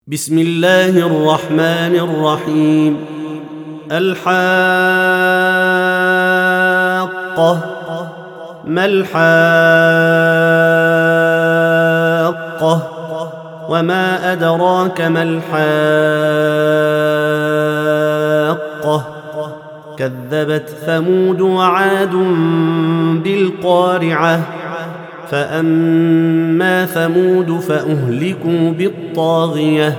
بسم الله الرحمن الرحيم. الحاقة. ما الحاقة؟ وما أدراك ما الحاقة؟ كذبت ثمود وعاد بالقارعة. فأما ثمود فأهلكوا بالطاغية،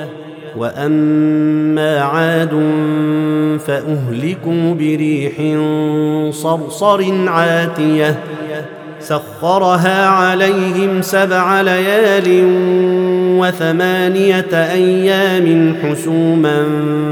وأما عاد فأهلكوا بريح صرصر عاتية سخرها عليهم 7 ليال و8 أيام حسوما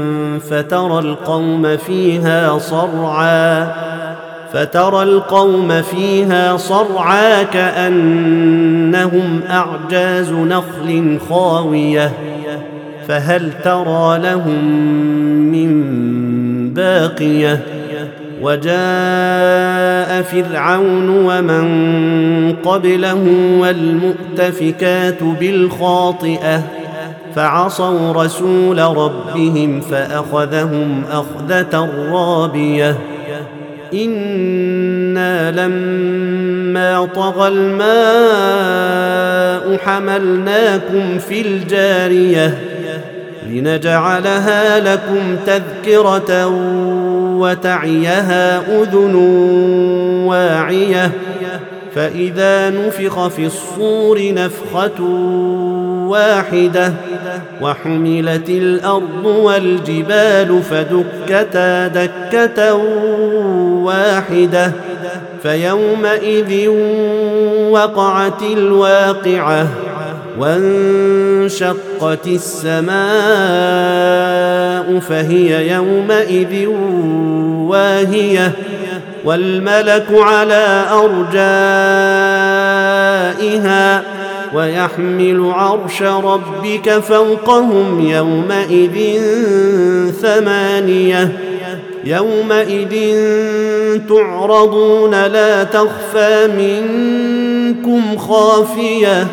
فترى القوم فيها صرعى كأنهم أعجاز نخل خاوية فهل ترى لهم من باقية. وجاء فرعون ومن قبله والمؤتفكات بالخاطئة فعصوا رسول ربهم فأخذهم أخذة رابية. إنا لما طغى الماء حملناكم في الجارية لنجعلها لكم تذكرة وتعيها أذن واعية. فإذا نفخ في الصور نفخة واحدة وحملت الأرض والجبال فدكتا دكة واحدة فيومئذ وقعت الواقعة وانشقت السماء فهي يومئذ واهية والملك على أرجائها ويحمل عرش ربك فوقهم يومئذ 8 يومئذ تعرضون لا تخفى منكم خافية.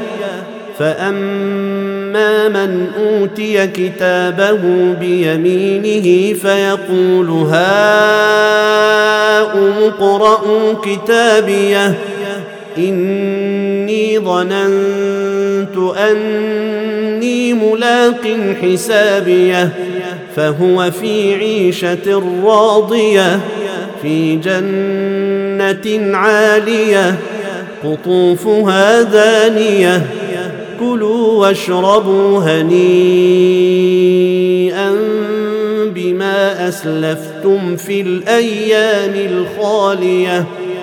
فأما من أوتي كتابه بيمينه فيقول هاؤم اقرءوا كتابيه إني ظننت أني ملاق حسابيه فهو في عيشة راضية في جنة عالية قطوفها دانية كلوا واشربوا هنيئا بما أسلفتم في الأيام الخالية.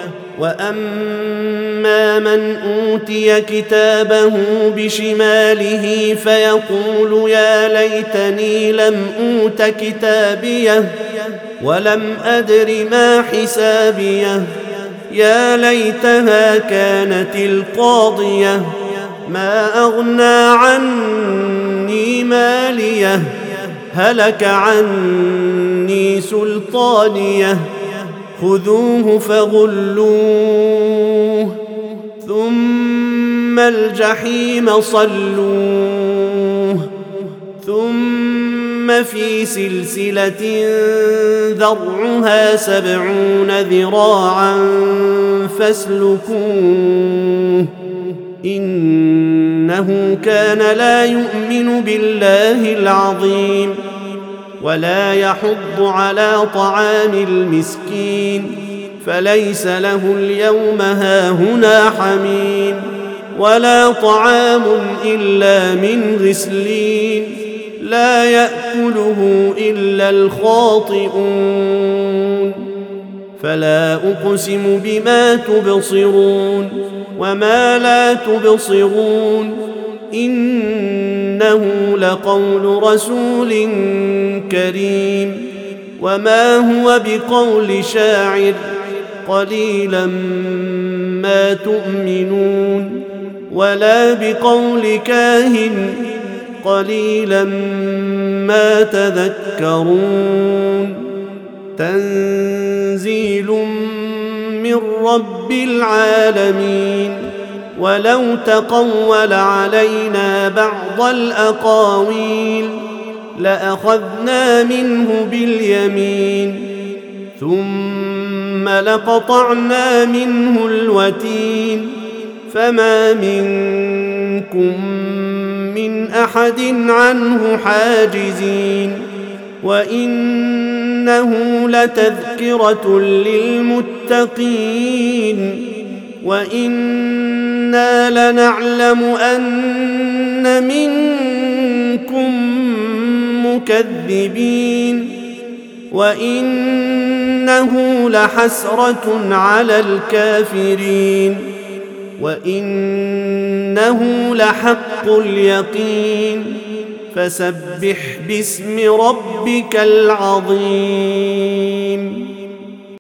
وأما من أوتي كتابه بشماله فيقول يا ليتني لم أوت كتابيه ولم أدر ما حسابيه يا ليتها كانت القاضية ما أغنى عني ماليه هلك عني سلطانيه خذوه فغلوه ثم الجحيم صلوه ثم في سلسلة ذرعها 70 ذراعا فاسلكوه إنه كان لا يؤمن بالله العظيم ولا يحض على طعام المسكين فليس له اليوم هاهنا حميم ولا طعام إلا من غسلين لا يأكله إلا الخاطئون. فلا أقسم بما تبصرون وما لا تبصرون إنه لقول رسول كريم وما هو بقول شاعر قليلا ما تؤمنون ولا بقول كاهن قليلا ما تذكرون. تنزيل من رب العالمين ولو تقول علينا بعض الأقاويل لأخذنا منه باليمين ثم لقطعنا منه الوتين فما منكم من أحد عنه حاجزين وإنه لتذكرة للمتقين وإنا لنعلم أن منكم مكذبين وإنه لحسرة على الكافرين وإنه لحق اليقين فسبح باسم ربك العظيم.